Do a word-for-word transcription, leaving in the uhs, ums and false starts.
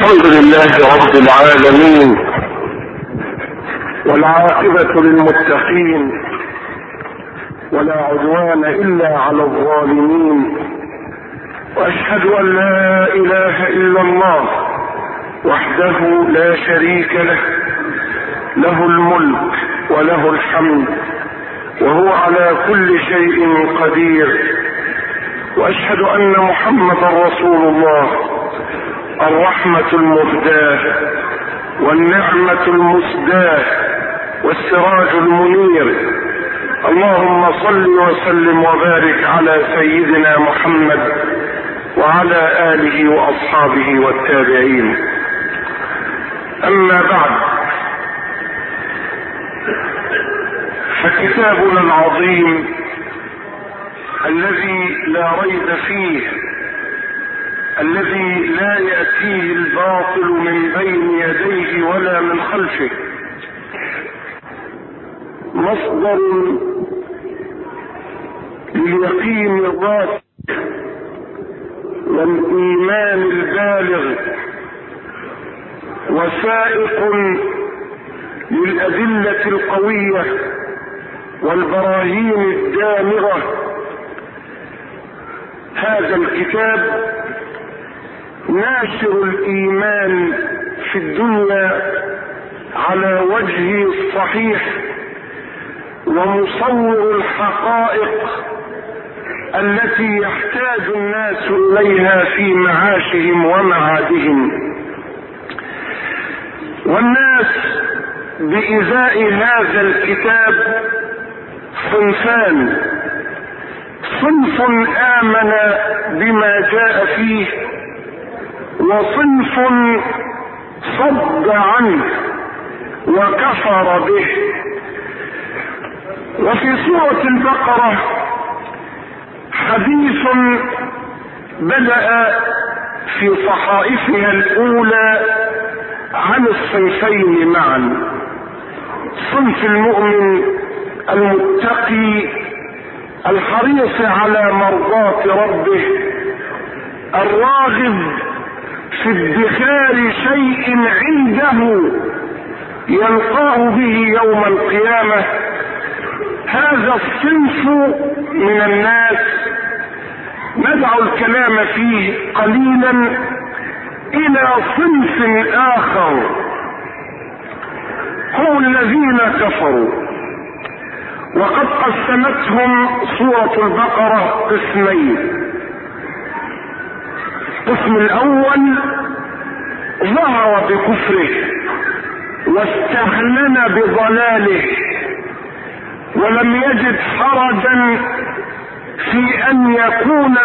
الحمد لله رب العالمين، والعاقبة للمتقين، ولا عدوان إلا على الظالمين. وأشهد أن لا إله إلا الله وحده لا شريك له، له الملك وله الحمد وهو على كل شيء قدير. وأشهد أن محمدا رسول الله، الرحمة المهداة والنعمة المسداة والسراج المنير. اللهم صل وسلم وبارك على سيدنا محمد وعلى آله وأصحابه والتابعين. أما بعد، فكتابنا العظيم الذي لا ريب فيه، الذي لا يأتيه الباطل من بين يديه ولا من خلفه، مصدر لليقين الراسخ والإيمان البالغ، وسائق للأدلة القوية والبراهين الدامغة. هذا الكتاب ناشر الإيمان في الدنيا على وجهه الصحيح، ومصور الحقائق التي يحتاج الناس إليها في معاشهم ومعادهم. والناس بإزاء هذا الكتاب صنفان: صنف آمن بما جاء فيه، وصنف صد عنه وكفر به. وفي سورة البقرة حديث بدأ في صحائفها الأولى عن الصنفين معا: صنف المؤمن المتقي الحريص على مرضاة ربه، الراغب في ادخار شيء عنده يلقاه به يوم القيامة. هذا الصنف من الناس ندع الكلام فيه قليلا إلى صنف آخر، هم الذين كفروا. وقد قسمتهم سورة البقرة قسمين: القسم الأول ظهر بكفره واستعلن بضلاله، ولم يجد حرجا في أن يكون